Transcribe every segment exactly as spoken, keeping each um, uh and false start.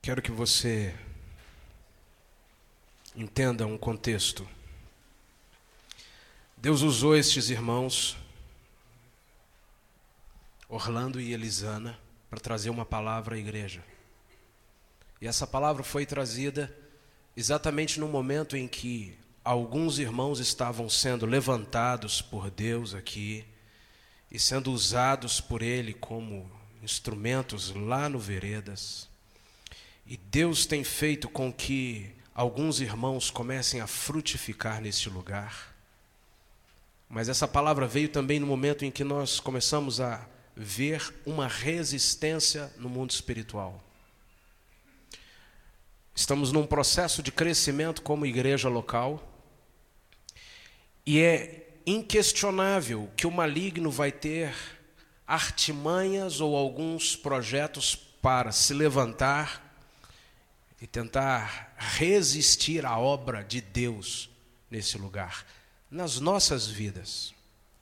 Quero que você entenda um contexto. Deus usou estes irmãos, Orlando e Elisana, para trazer uma palavra à igreja. E essa palavra foi trazida exatamente no momento em que alguns irmãos estavam sendo levantados por Deus aqui e sendo usados por Ele como instrumentos lá no Veredas. E Deus tem feito com que alguns irmãos comecem a frutificar neste lugar. Mas essa palavra veio também no momento em que nós começamos a ver uma resistência no mundo espiritual. Estamos num processo de crescimento como igreja local, e é inquestionável que o maligno vai ter artimanhas ou alguns projetos para se levantar e tentar resistir à obra de Deus nesse lugar, nas nossas vidas.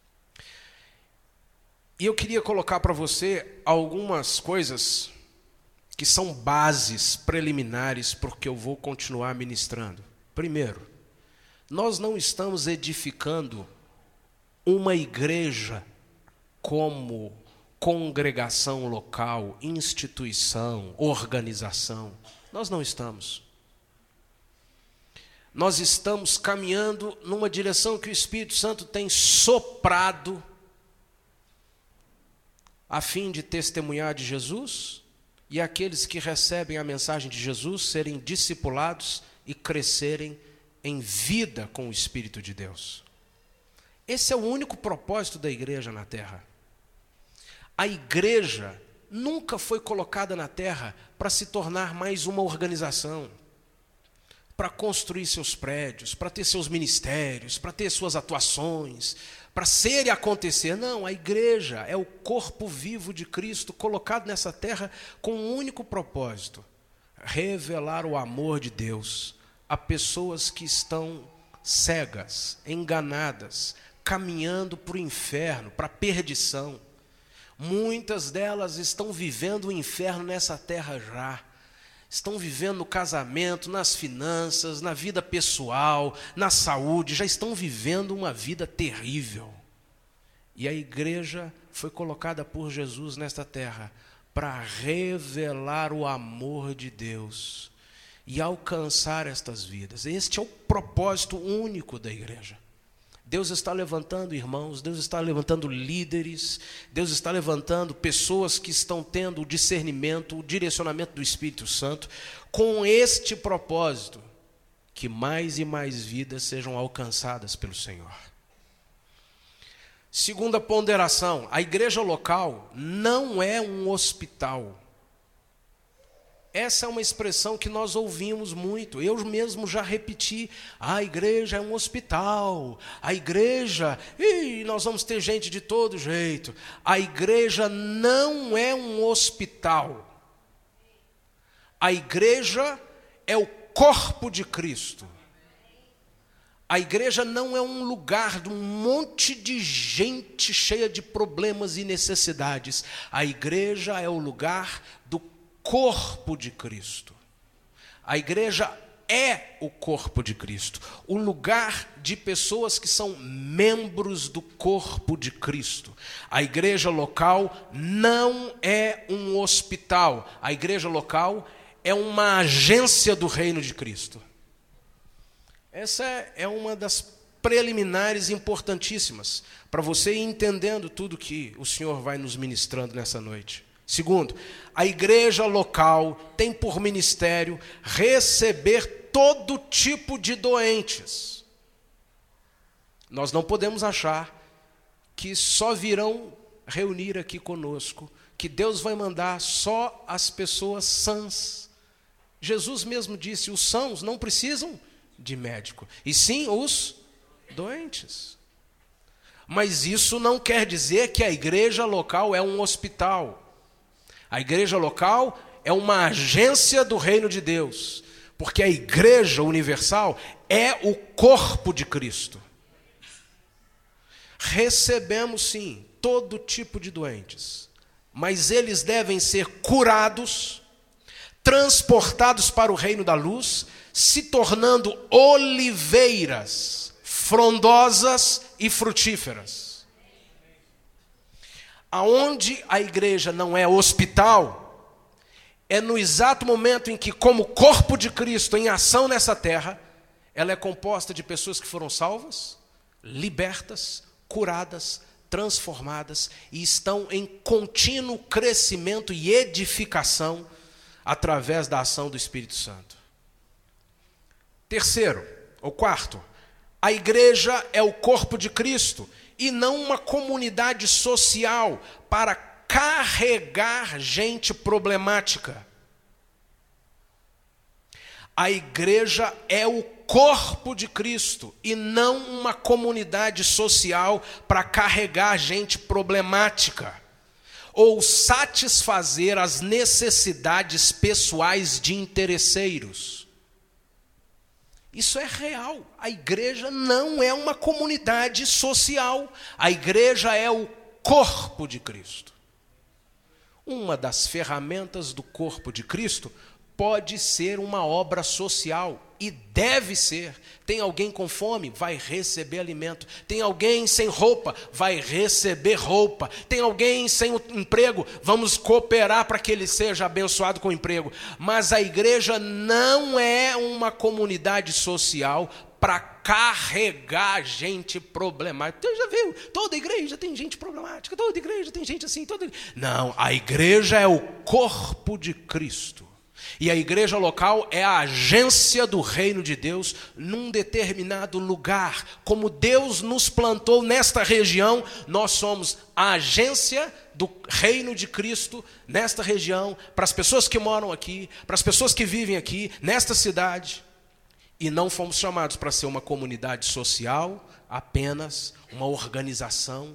E eu queria colocar para você algumas coisas que são bases preliminares porque eu vou continuar ministrando. Primeiro, nós não estamos edificando uma igreja como congregação local, instituição, organização. Nós não estamos. Nós estamos caminhando numa direção que o Espírito Santo tem soprado a fim de testemunhar de Jesus e aqueles que recebem a mensagem de Jesus serem discipulados e crescerem em vida com o Espírito de Deus. Esse é o único propósito da igreja na terra. A igreja nunca foi colocada na terra para se tornar mais uma organização, para construir seus prédios, para ter seus ministérios, para ter suas atuações, para ser e acontecer. Não, a igreja é o corpo vivo de Cristo colocado nessa terra com um único propósito: revelar o amor de Deus a pessoas que estão cegas, enganadas, caminhando para o inferno, para a perdição. Muitas delas estão vivendo o inferno nessa terra já. Estão vivendo no casamento, nas finanças, na vida pessoal, na saúde. Já estão vivendo uma vida terrível. E a igreja foi colocada por Jesus nesta terra para revelar o amor de Deus e alcançar estas vidas. Este é o propósito único da igreja. Deus está levantando irmãos, Deus está levantando líderes, Deus está levantando pessoas que estão tendo o discernimento, o direcionamento do Espírito Santo, com este propósito, que mais e mais vidas sejam alcançadas pelo Senhor. Segunda ponderação: a igreja local não é um hospital. Essa é uma expressão que nós ouvimos muito. Eu mesmo já repeti: a igreja é um hospital, a igreja, ih, nós vamos ter gente de todo jeito. A igreja não é um hospital. A igreja é o corpo de Cristo. A igreja não é um lugar de um monte de gente cheia de problemas e necessidades. A igreja é o lugar do corpo de Cristo. A igreja é o corpo de Cristo, o lugar de pessoas que são membros do corpo de Cristo. A igreja local não é um hospital. A igreja local é uma agência do reino de Cristo. Essa é uma das preliminares importantíssimas para você ir entendendo tudo que o Senhor vai nos ministrando nessa noite. Segundo, a igreja local tem por ministério receber todo tipo de doentes. Nós não podemos achar que só virão reunir aqui conosco, que Deus vai mandar só as pessoas sãs. Jesus mesmo disse: os sãos não precisam de médico, e sim os doentes. Mas isso não quer dizer que a igreja local é um hospital. A igreja local é uma agência do reino de Deus, porque a igreja universal é o corpo de Cristo. Recebemos sim todo tipo de doentes, mas eles devem ser curados, transportados para o reino da luz, se tornando oliveiras frondosas e frutíferas. Aonde a igreja não é hospital, é no exato momento em que, como corpo de Cristo em ação nessa terra, ela é composta de pessoas que foram salvas, libertas, curadas, transformadas e estão em contínuo crescimento e edificação através da ação do Espírito Santo. Terceiro, ou quarto, a igreja é o corpo de Cristo e não uma comunidade social para carregar gente problemática. A igreja é o corpo de Cristo e não uma comunidade social para carregar gente problemática ou satisfazer as necessidades pessoais de interesseiros. Isso é real. A igreja não é uma comunidade social. A igreja é o corpo de Cristo. Uma das ferramentas do corpo de Cristo pode ser uma obra social, e deve ser. Tem alguém com fome? Vai receber alimento. Tem alguém sem roupa? Vai receber roupa. Tem alguém sem emprego? Vamos cooperar para que ele seja abençoado com emprego. Mas a igreja não é uma comunidade social para carregar gente problemática. Você já viu? Toda igreja tem gente problemática, toda igreja tem gente assim. Toda... Não, a igreja é o corpo de Cristo. E a igreja local é a agência do reino de Deus num determinado lugar. Como Deus nos plantou nesta região, nós somos a agência do reino de Cristo nesta região, para as pessoas que moram aqui, para as pessoas que vivem aqui, nesta cidade. E não fomos chamados para ser uma comunidade social, apenas uma organização.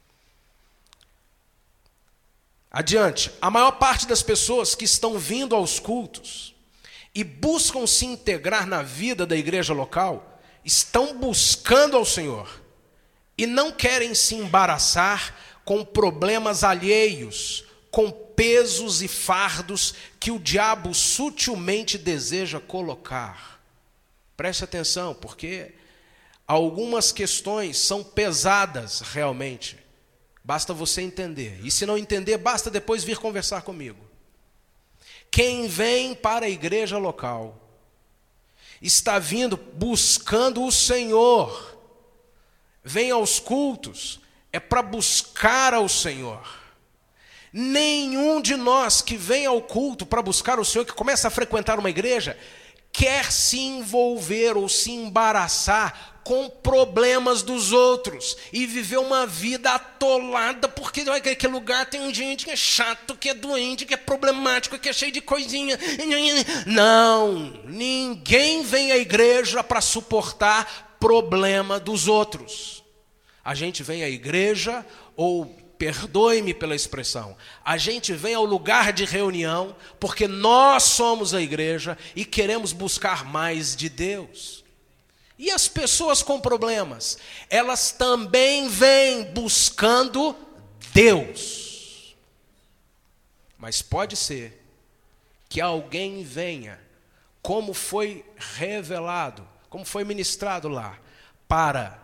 Adiante, a maior parte das pessoas que estão vindo aos cultos e buscam se integrar na vida da igreja local, estão buscando ao Senhor e não querem se embaraçar com problemas alheios, com pesos e fardos que o diabo sutilmente deseja colocar. Preste atenção, porque algumas questões são pesadas realmente. Basta você entender. E se não entender, basta depois vir conversar comigo. Quem vem para a igreja local está vindo buscando o Senhor. Vem aos cultos, é para buscar ao Senhor. Nenhum de nós que vem ao culto para buscar o Senhor, que começa a frequentar uma igreja, quer se envolver ou se embaraçar com problemas dos outros e viver uma vida atolada, porque aquele lugar tem gente que é chato, que é doente, que é problemático, que é cheio de coisinha. Não, ninguém vem à igreja para suportar problema dos outros. A gente vem à igreja, ou perdoe-me pela expressão, a gente vem ao lugar de reunião porque nós somos a igreja e queremos buscar mais de Deus. E as pessoas com problemas, elas também vêm buscando Deus. Mas pode ser que alguém venha, como foi revelado, como foi ministrado lá, para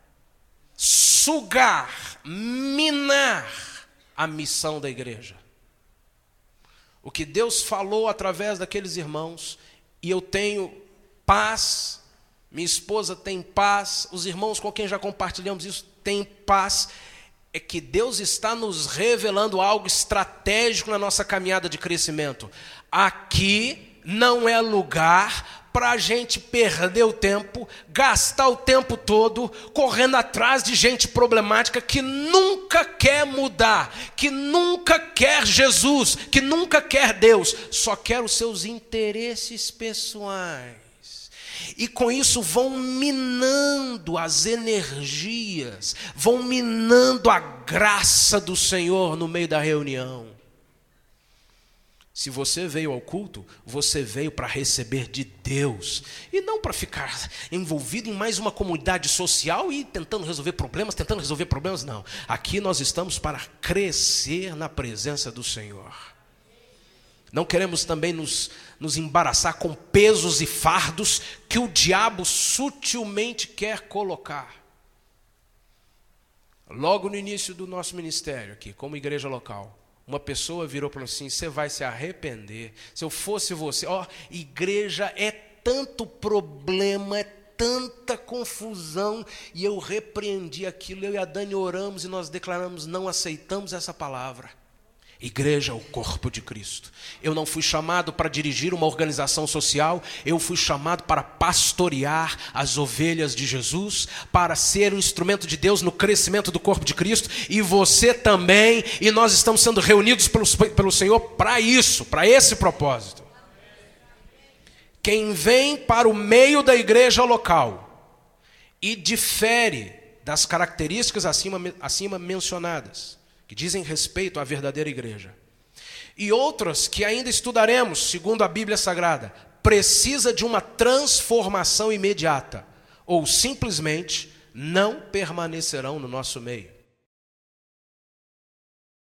sugar, minar a missão da igreja. O que Deus falou através daqueles irmãos, e eu tenho paz, minha esposa tem paz, os irmãos com quem já compartilhamos isso têm paz, é que Deus está nos revelando algo estratégico na nossa caminhada de crescimento. Aqui não é lugar para a gente perder o tempo, gastar o tempo todo correndo atrás de gente problemática que nunca quer mudar, que nunca quer Jesus, que nunca quer Deus, só quer os seus interesses pessoais. E com isso vão minando as energias, vão minando a graça do Senhor no meio da reunião. Se você veio ao culto, você veio para receber de Deus e não para ficar envolvido em mais uma comunidade social e tentando resolver problemas, tentando resolver problemas, não. Aqui nós estamos para crescer na presença do Senhor. Não queremos também nos, nos embaraçar com pesos e fardos que o diabo sutilmente quer colocar. Logo no início do nosso ministério aqui, como igreja local, uma pessoa virou para mim assim: você vai se arrepender. Se eu fosse você, ó, igreja é tanto problema, é tanta confusão. E eu repreendi aquilo, eu e a Dani oramos e nós declaramos: não aceitamos essa palavra. Igreja é o corpo de Cristo. Eu não fui chamado para dirigir uma organização social, eu fui chamado para pastorear as ovelhas de Jesus, para ser um instrumento de Deus no crescimento do corpo de Cristo, e você também, e nós estamos sendo reunidos pelo, pelo Senhor para isso, para esse propósito. Quem vem para o meio da igreja local e difere das características acima, acima mencionadas, que dizem respeito à verdadeira igreja, e outras que ainda estudaremos, segundo a Bíblia Sagrada, precisa de uma transformação imediata, ou simplesmente não permanecerão no nosso meio.